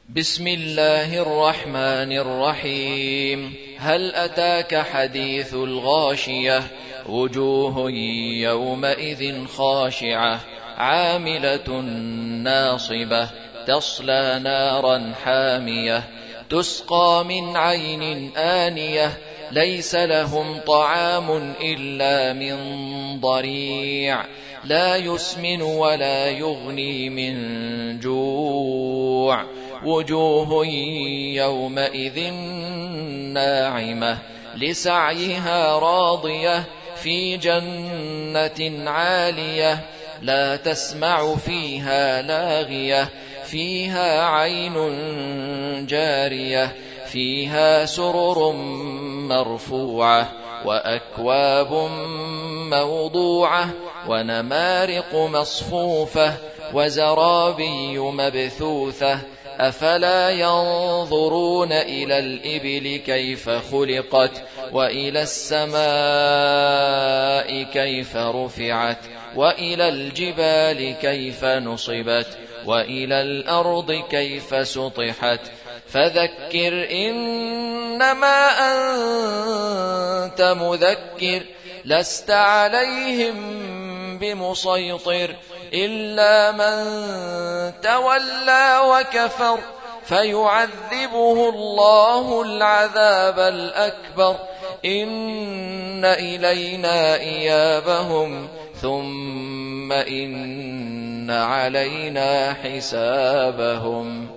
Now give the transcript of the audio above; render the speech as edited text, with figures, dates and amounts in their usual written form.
بسم الله الرحمن الرحيم. هل أتاك حديث الغاشية؟ وجوه يومئذ خاشعة عاملة ناصبة تصلى نارا حامية تسقى من عين آنية ليس لهم طعام إلا من ضريع لا يسمن ولا يغني من جوع. وجوه يومئذ ناعمة لسعيها راضية في جنة عالية لا تسمع فيها لاغية فيها عين جارية فيها سرر مرفوعة وأكواب موضوعة ونمارق مصفوفة وزرابي مبثوثة أفلا ينظرون إلى الإبل كيف خلقت وإلى السماء كيف رفعت وإلى الجبال كيف نصبت وإلى الأرض كيف سطحت فذكر إنما أنت مذكر لست عليهم بمسيطر إلا من تولى وكفر فيعذبه الله العذاب الأكبر إن إلينا إيابهم ثم إن علينا حسابهم.